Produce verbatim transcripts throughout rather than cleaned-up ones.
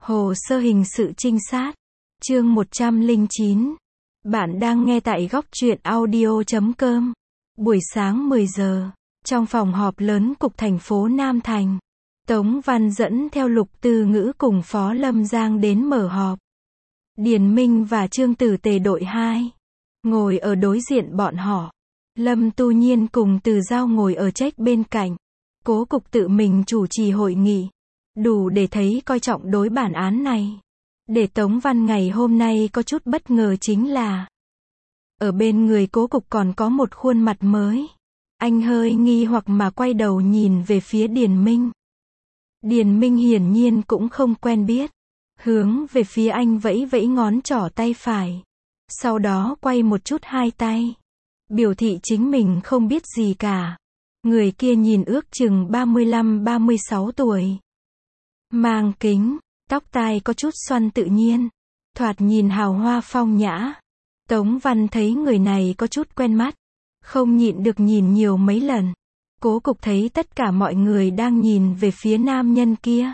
Hồ sơ hình sự trinh sát. Chương một trăm lẻ chín. Bạn đang nghe tại góc truyện audio chấm com. Buổi sáng mười giờ, trong phòng họp lớn cục thành phố Nam Thành, Tống Văn dẫn theo Lục Tư Ngữ cùng Phó Lâm Giang đến mở họp. Điền Minh và Trương Tử Tề đội hai ngồi ở đối diện bọn họ. Lâm Tu Nhiên cùng Từ Giao ngồi ở trách bên cạnh. Cố cục tự mình chủ trì hội nghị, đủ để thấy coi trọng đối bản án này. Để Tống Văn ngày hôm nay có chút bất ngờ chính là ở bên người cố cục còn có một khuôn mặt mới. Anh hơi nghi hoặc mà quay đầu nhìn về phía Điền Minh. Điền Minh hiển nhiên cũng không quen biết, hướng về phía anh vẫy vẫy ngón trỏ tay phải, sau đó quay một chút hai tay, biểu thị chính mình không biết gì cả. Người kia nhìn ước chừng ba mươi lăm ba mươi sáu tuổi, mang kính, tóc tai có chút xoăn tự nhiên, thoạt nhìn hào hoa phong nhã. Tống Văn thấy người này có chút quen mắt, không nhịn được nhìn nhiều mấy lần. Cố cục thấy tất cả mọi người đang nhìn về phía nam nhân kia,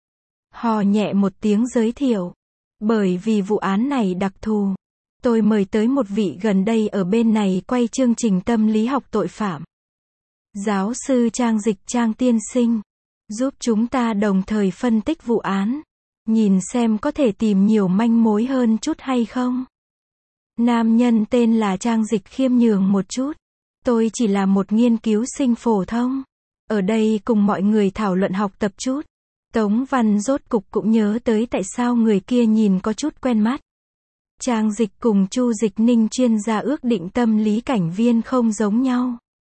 hò nhẹ một tiếng giới thiệu. Bởi vì vụ án này đặc thù, tôi mời tới một vị gần đây ở bên này quay chương trình tâm lý học tội phạm. Giáo sư Trang Dịch Trang tiên sinh, giúp chúng ta đồng thời phân tích vụ án, nhìn xem có thể tìm nhiều manh mối hơn chút hay không. Nam nhân tên là Trang Dịch khiêm nhường một chút. Tôi chỉ là một nghiên cứu sinh phổ thông, ở đây cùng mọi người thảo luận học tập chút. Tống Văn rốt cục cũng nhớ tới tại sao người kia nhìn có chút quen mắt. Trang Dịch cùng Chu Dịch Ninh chuyên gia ước định tâm lý cảnh viên không giống nhau.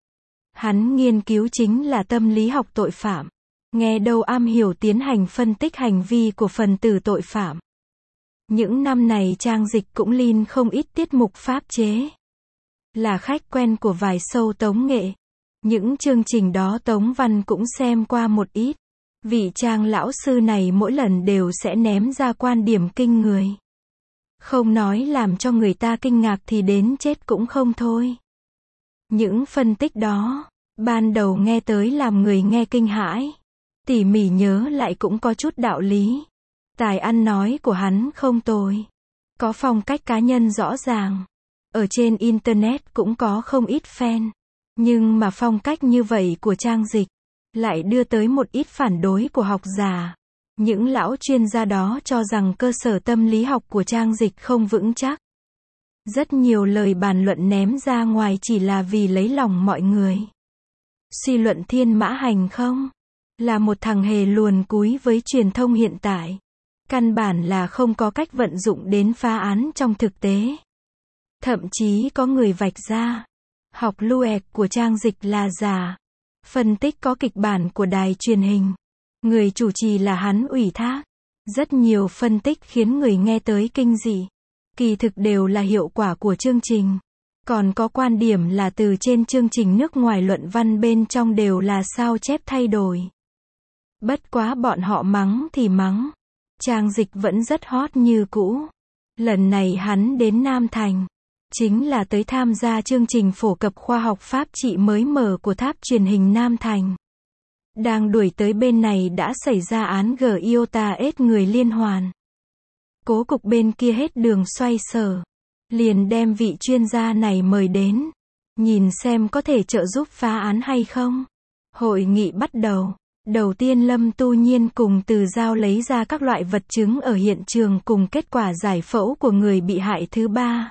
Hắn nghiên cứu chính là tâm lý học tội phạm, nghe đâu am hiểu tiến hành phân tích hành vi của phần tử tội phạm. Những năm này Trang Dịch cũng liên không ít tiết mục pháp chế, là khách quen của vài show tống nghệ. Những chương trình đó Tống Văn cũng xem qua một ít. Vị Trang lão sư này mỗi lần đều sẽ ném ra quan điểm kinh người, không nói làm cho người ta kinh ngạc thì đến chết cũng không thôi. Những phân tích đó, ban đầu nghe tới làm người nghe kinh hãi, tỉ mỉ nhớ lại cũng có chút đạo lý. Tài ăn nói của hắn không tồi, có phong cách cá nhân rõ ràng. Ở trên Internet cũng có không ít fan. Nhưng mà phong cách như vậy của Trang Dịch lại đưa tới một ít phản đối của học giả. Những lão chuyên gia đó cho rằng cơ sở tâm lý học của Trang Dịch không vững chắc. Rất nhiều lời bàn luận ném ra ngoài chỉ là vì lấy lòng mọi người. Suy luận Thiên Mã Hành không là một thằng hề luồn cúi với truyền thông hiện tại. Căn bản là không có cách vận dụng đến phá án trong thực tế. Thậm chí có người vạch ra, học Luec của Trang Dịch là giả. Phân tích có kịch bản của đài truyền hình, người chủ trì là hắn ủy thác. Rất nhiều phân tích khiến người nghe tới kinh dị, kỳ thực đều là hiệu quả của chương trình. Còn có quan điểm là từ trên chương trình nước ngoài luận văn bên trong đều là sao chép thay đổi. Bất quá bọn họ mắng thì mắng, Trang Dịch vẫn rất hot như cũ. Lần này hắn đến Nam Thành, chính là tới tham gia chương trình phổ cập khoa học pháp trị mới mở của tháp truyền hình Nam Thành. Đang đuổi tới bên này đã xảy ra án G Iota ết người liên hoàn. Cố cục bên kia hết đường xoay sở, liền đem vị chuyên gia này mời đến, nhìn xem có thể trợ giúp phá án hay không. Hội nghị bắt đầu. Đầu tiên Lâm Tu Nhiên cùng Từ Giao lấy ra các loại vật chứng ở hiện trường cùng kết quả giải phẫu của người bị hại thứ ba.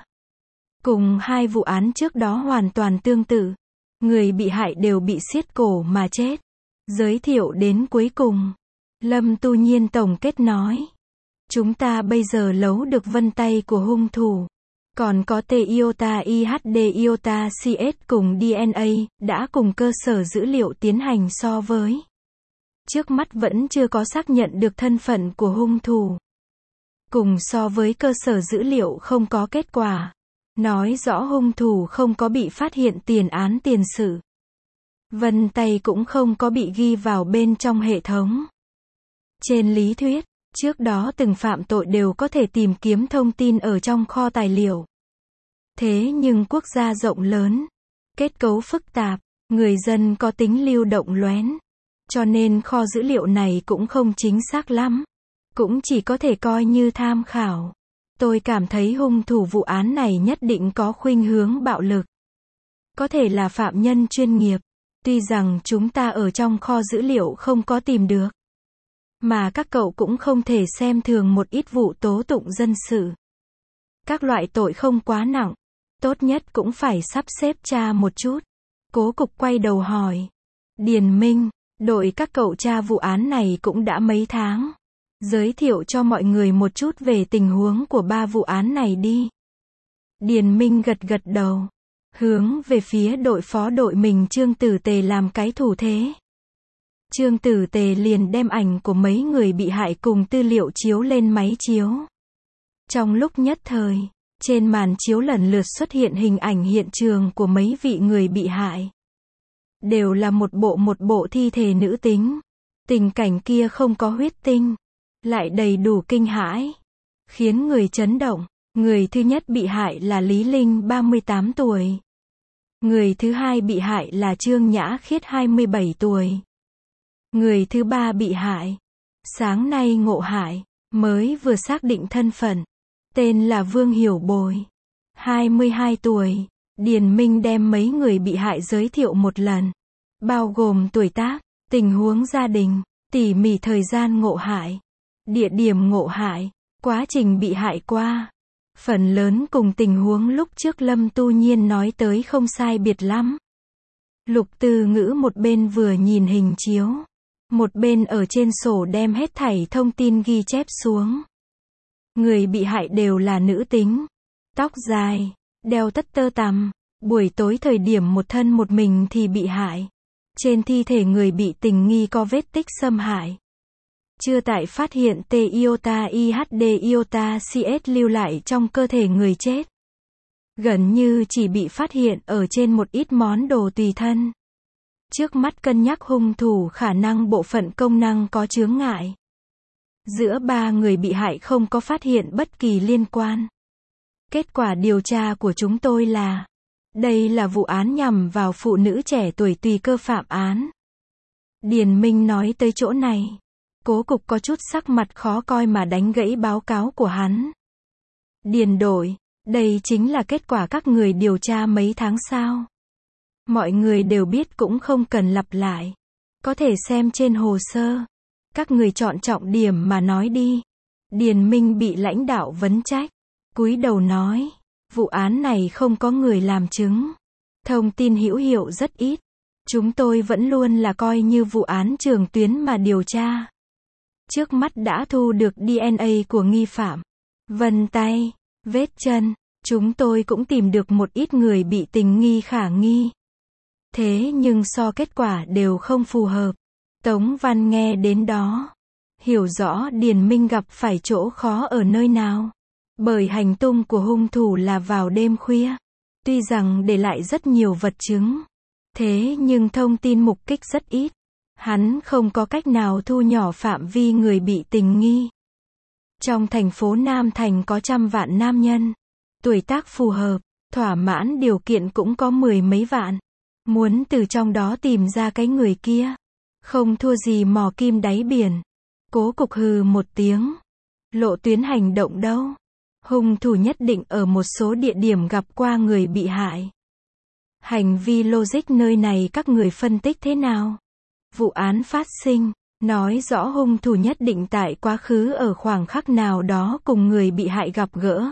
Cùng hai vụ án trước đó hoàn toàn tương tự. Người bị hại đều bị siết cổ mà chết. Giới thiệu đến cuối cùng, Lâm Tu Nhiên tổng kết nói. Chúng ta bây giờ lấu được vân tay của hung thủ. Còn có T iota I H D iota C S cùng D N A, đã cùng cơ sở dữ liệu tiến hành so với. Trước mắt vẫn chưa có xác nhận được thân phận của hung thủ. Cùng so với cơ sở dữ liệu không có kết quả, nói rõ hung thủ không có bị phát hiện tiền án tiền sự. Vân tay cũng không có bị ghi vào bên trong hệ thống. Trên lý thuyết, trước đó từng phạm tội đều có thể tìm kiếm thông tin ở trong kho tài liệu. Thế nhưng quốc gia rộng lớn, kết cấu phức tạp, người dân có tính lưu động loén. Cho nên kho dữ liệu này cũng không chính xác lắm. cũng chỉ có thể coi như tham khảo. Tôi cảm thấy hung thủ vụ án này nhất định có khuynh hướng bạo lực. Có thể là phạm nhân chuyên nghiệp. Tuy rằng chúng ta ở trong kho dữ liệu không có tìm được. Mà các cậu cũng không thể xem thường một ít vụ tố tụng dân sự. Các loại tội không quá nặng. Tốt nhất cũng phải sắp xếp tra một chút. Cố cục quay đầu hỏi. Điền Minh, đội các cậu tra vụ án này cũng đã mấy tháng. Giới thiệu cho mọi người một chút về tình huống của ba vụ án này đi. Điền Minh gật gật đầu. Hướng về phía đội phó đội mình Trương Tử Tề làm cái thủ thế. Trương Tử Tề liền đem ảnh của mấy người bị hại cùng tư liệu chiếu lên máy chiếu. Trong lúc nhất thời, trên màn chiếu lần lượt xuất hiện hình ảnh hiện trường của mấy vị người bị hại. Đều là một bộ một bộ thi thể nữ tính. Tình cảnh kia không có huyết tinh, lại đầy đủ kinh hãi, khiến người chấn động. Người thứ nhất bị hại là Lý Linh ba mươi tám tuổi. Người thứ hai bị hại là Trương Nhã Khiết hai mươi bảy tuổi. Người thứ ba bị hại, sáng nay ngộ hại, mới vừa xác định thân phận. Tên là Vương Hiểu Bồi, hai mươi hai tuổi. Điền Minh đem mấy người bị hại giới thiệu một lần. Bao gồm tuổi tác, tình huống gia đình, tỉ mỉ thời gian ngộ hại, địa điểm ngộ hại, quá trình bị hại qua. Phần lớn cùng tình huống lúc trước Lâm Tu Nhiên nói tới không sai biệt lắm. Lục Tư Ngữ một bên vừa nhìn hình chiếu, một bên ở trên sổ đem hết thảy thông tin ghi chép xuống. Người bị hại đều là nữ tính, tóc dài, đeo tất tơ tằm, buổi tối thời điểm một thân một mình thì bị hại. Trên thi thể người bị tình nghi có vết tích xâm hại. Chưa tại phát hiện T iota I H D iota C S lưu lại trong cơ thể người chết. Gần như chỉ bị phát hiện ở trên một ít món đồ tùy thân. Trước mắt cân nhắc hung thủ khả năng bộ phận công năng có chướng ngại. Giữa ba người bị hại không có phát hiện bất kỳ liên quan. Kết quả điều tra của chúng tôi là, đây là vụ án nhằm vào phụ nữ trẻ tuổi tùy cơ phạm án. Điền Minh nói tới chỗ này. Cố cục có chút sắc mặt khó coi mà đánh gãy báo cáo của hắn. Điền đội, đây chính là kết quả các người điều tra mấy tháng sau. Mọi người đều biết cũng không cần lặp lại. Có thể xem trên hồ sơ. Các người chọn trọng điểm mà nói đi. Điền Minh bị lãnh đạo vấn trách. Cúi đầu nói, vụ án này không có người làm chứng. Thông tin hữu hiệu rất ít. Chúng tôi vẫn luôn là coi như vụ án trường tuyến mà điều tra. Trước mắt đã thu được D N A của nghi phạm. Vân tay, vết chân. Chúng tôi cũng tìm được một ít người bị tình nghi khả nghi. Thế nhưng so kết quả đều không phù hợp. Tống Văn nghe đến đó. Hiểu rõ Điền Minh gặp phải chỗ khó ở nơi nào. Bởi hành tung của hung thủ là vào đêm khuya. Tuy rằng để lại rất nhiều vật chứng. Thế nhưng thông tin mục kích rất ít. Hắn không có cách nào thu nhỏ phạm vi người bị tình nghi. Trong thành phố Nam Thành có trăm vạn nam nhân. Tuổi tác phù hợp, thỏa mãn điều kiện cũng có mười mấy vạn. Muốn từ trong đó tìm ra cái người kia. Không thua gì mò kim đáy biển. Cố cục hừ một tiếng. Lộ tuyến hành động đâu? Hung thủ nhất định ở một số địa điểm gặp qua người bị hại. Hành vi logic nơi này các người phân tích thế nào? Vụ án phát sinh, nói rõ hung thủ nhất định tại quá khứ ở khoảng khắc nào đó cùng người bị hại gặp gỡ.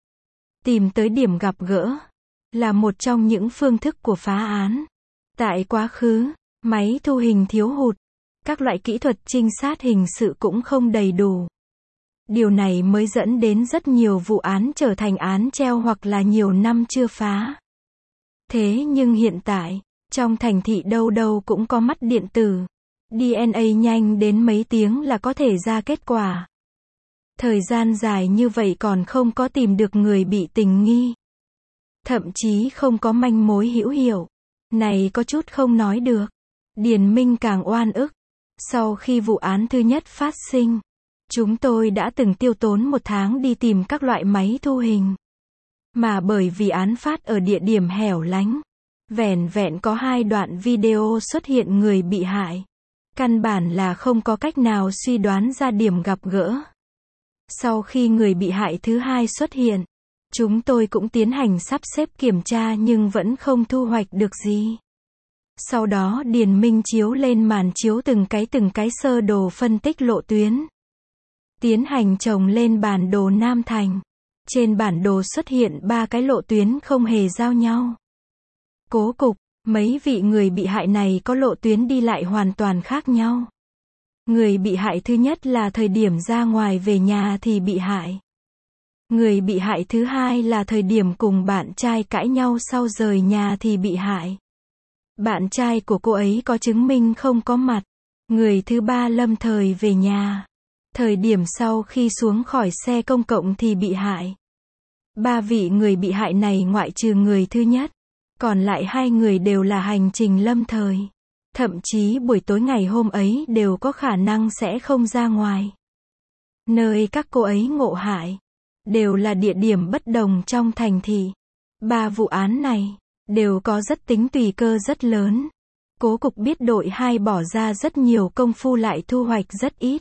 Tìm tới điểm gặp gỡ, là một trong những phương thức của phá án. Tại quá khứ, máy thu hình thiếu hụt, các loại kỹ thuật trinh sát hình sự cũng không đầy đủ. Điều này mới dẫn đến rất nhiều vụ án trở thành án treo hoặc là nhiều năm chưa phá. Thế nhưng hiện tại, trong thành thị đâu đâu cũng có mắt điện tử. D N A nhanh đến mấy tiếng là có thể ra kết quả. Thời gian dài như vậy còn không có tìm được người bị tình nghi. Thậm chí không có manh mối hữu hiệu. Này có chút không nói được. Điền Minh càng oan ức. Sau khi vụ án thứ nhất phát sinh, chúng tôi đã từng tiêu tốn một tháng đi tìm các loại máy thu hình. Mà bởi vì án phát ở địa điểm hẻo lánh, vẻn vẹn có hai đoạn video xuất hiện người bị hại. Căn bản là không có cách nào suy đoán ra điểm gặp gỡ. Sau khi người bị hại thứ hai xuất hiện, chúng tôi cũng tiến hành sắp xếp kiểm tra nhưng vẫn không thu hoạch được gì. Sau đó Điền Minh chiếu lên màn chiếu từng cái từng cái sơ đồ phân tích lộ tuyến. Tiến hành chồng lên bản đồ Nam Thành. Trên bản đồ xuất hiện ba cái lộ tuyến không hề giao nhau. Cố cục, mấy vị người bị hại này có lộ tuyến đi lại hoàn toàn khác nhau. Người bị hại thứ nhất là thời điểm ra ngoài về nhà thì bị hại. Người bị hại thứ hai là thời điểm cùng bạn trai cãi nhau sau rời nhà thì bị hại. Bạn trai của cô ấy có chứng minh không có mặt. Người thứ ba lâm thời về nhà. Thời điểm sau khi xuống khỏi xe công cộng thì bị hại. Ba vị người bị hại này ngoại trừ người thứ nhất, còn lại hai người đều là hành trình lâm thời. Thậm chí buổi tối ngày hôm ấy đều có khả năng sẽ không ra ngoài. Nơi các cô ấy ngộ hại, đều là địa điểm bất đồng trong thành thị. Ba vụ án này, đều có rất tính tùy cơ rất lớn. Cố cục biết đội hai bỏ ra rất nhiều công phu lại thu hoạch rất ít.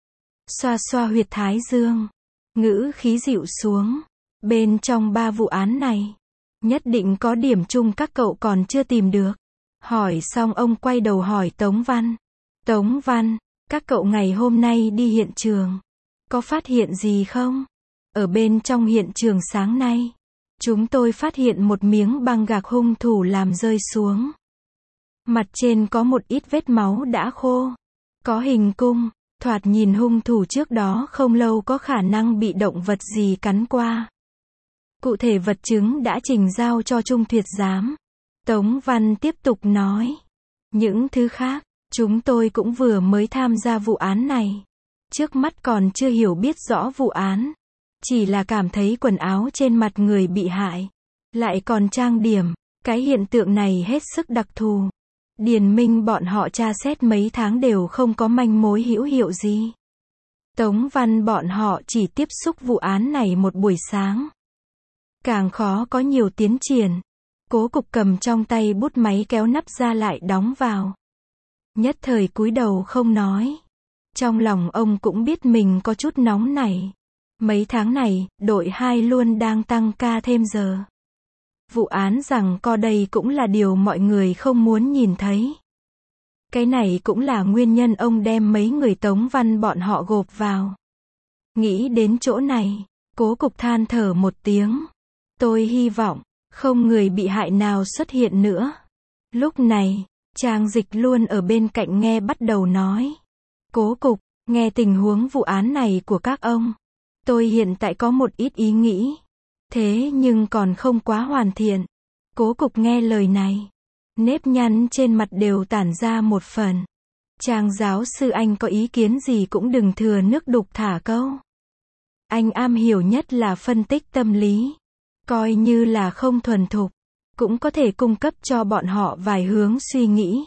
Xoa xoa huyệt thái dương, ngữ khí dịu xuống. Bên trong ba vụ án này, nhất định có điểm chung các cậu còn chưa tìm được. Hỏi xong ông quay đầu hỏi Tống Văn. Tống Văn, các cậu ngày hôm nay đi hiện trường, có phát hiện gì không? Ở bên trong hiện trường sáng nay, chúng tôi phát hiện một miếng băng gạc hung thủ làm rơi xuống. Mặt trên có một ít vết máu đã khô. Có hình cung, thoạt nhìn hung thủ trước đó không lâu có khả năng bị động vật gì cắn qua. Cụ thể vật chứng đã trình giao cho Trung Tuyệt giám. Tống Văn tiếp tục nói. Những thứ khác, chúng tôi cũng vừa mới tham gia vụ án này. Trước mắt còn chưa hiểu biết rõ vụ án. Chỉ là cảm thấy quần áo trên mặt người bị hại lại còn trang điểm. Cái hiện tượng này hết sức đặc thù. Điền Minh bọn họ tra xét mấy tháng đều không có manh mối hữu hiệu gì. Tống Văn bọn họ chỉ tiếp xúc vụ án này một buổi sáng. Càng khó có nhiều tiến triển. Cố cục cầm trong tay bút máy kéo nắp ra lại đóng vào. Nhất thời cúi đầu không nói. Trong lòng ông cũng biết mình có chút nóng nảy. Mấy tháng này, đội hai luôn đang tăng ca thêm giờ. Vụ án rằng co đây cũng là điều mọi người không muốn nhìn thấy. Cái này cũng là nguyên nhân ông đem mấy người Tống Văn bọn họ gộp vào. Nghĩ đến chỗ này, cố cục than thở một tiếng. Tôi hy vọng, không người bị hại nào xuất hiện nữa. Lúc này, Trang Dịch luôn ở bên cạnh nghe bắt đầu nói. Cố cục, nghe tình huống vụ án này của các ông. Tôi hiện tại có một ít ý nghĩ. Thế nhưng còn không quá hoàn thiện. Cố cục nghe lời này. Nếp nhăn trên mặt đều tản ra một phần. Trang giáo sư anh có ý kiến gì cũng đừng thừa nước đục thả câu. Anh am hiểu nhất là phân tích tâm lý. Coi như là không thuần thục, cũng có thể cung cấp cho bọn họ vài hướng suy nghĩ.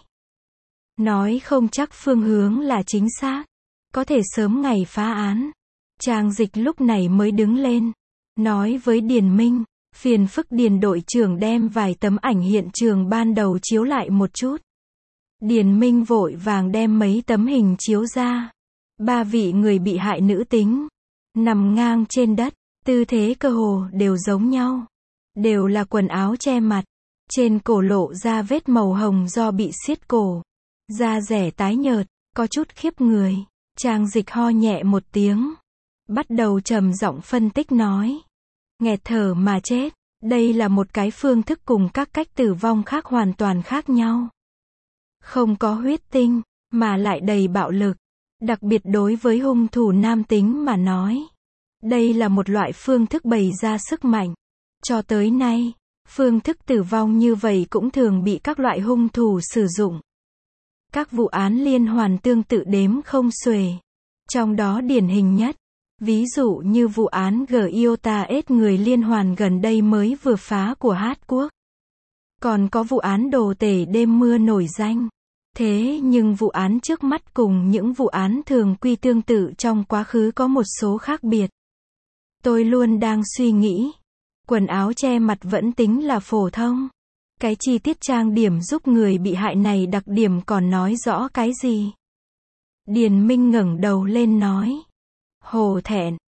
Nói không chắc phương hướng là chính xác. Có thể sớm ngày phá án. Trang Dịch lúc này mới đứng lên. Nói với Điền Minh, phiền phức Điền đội trưởng đem vài tấm ảnh hiện trường ban đầu chiếu lại một chút. Điền Minh vội vàng đem mấy tấm hình chiếu ra. Ba vị người bị hại nữ tính, nằm ngang trên đất, tư thế cơ hồ đều giống nhau. Đều là quần áo che mặt, trên cổ lộ ra vết màu hồng do bị siết cổ. Da rẻ tái nhợt, có chút khiếp người. Trang Dịch ho nhẹ một tiếng. Bắt đầu trầm giọng phân tích nói. Nghẹt thở mà chết. Đây là một cái phương thức cùng các cách tử vong khác hoàn toàn khác nhau. Không có huyết tinh, mà lại đầy bạo lực. Đặc biệt đối với hung thủ nam tính mà nói. Đây là một loại phương thức bày ra sức mạnh. Cho tới nay, phương thức tử vong như vậy cũng thường bị các loại hung thủ sử dụng. Các vụ án liên hoàn tương tự đếm không xuể. Trong đó điển hình nhất, ví dụ như vụ án Giota S người liên hoàn gần đây mới vừa phá của Hàn Quốc. Còn có vụ án đồ tể đêm mưa nổi danh. Thế nhưng vụ án trước mắt cùng những vụ án thường quy tương tự trong quá khứ có một số khác biệt. Tôi luôn đang suy nghĩ, quần áo che mặt vẫn tính là phổ thông. Cái chi tiết trang điểm giúp người bị hại này đặc điểm còn nói rõ cái gì? Điền Minh ngẩng đầu lên nói. Hổ thẹn,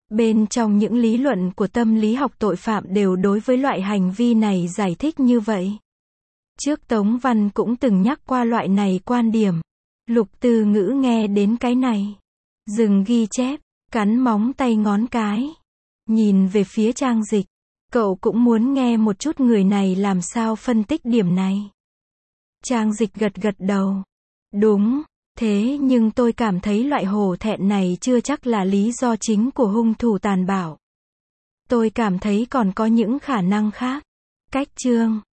Bên trong những lý luận của tâm lý học tội phạm đều đối với loại hành vi này giải thích như vậy. Trước Tống Văn cũng từng nhắc qua loại này quan điểm. Lục Tư Ngữ nghe đến cái này, dừng ghi chép, cắn móng tay ngón cái, nhìn về phía Trang Dịch. Cậu cũng muốn nghe một chút người này làm sao phân tích điểm này. Trang Dịch gật gật đầu. Đúng, thế nhưng tôi cảm thấy loại hổ thẹn này chưa chắc là lý do chính của hung thủ tàn bạo. Tôi cảm thấy còn có những khả năng khác. Cách chương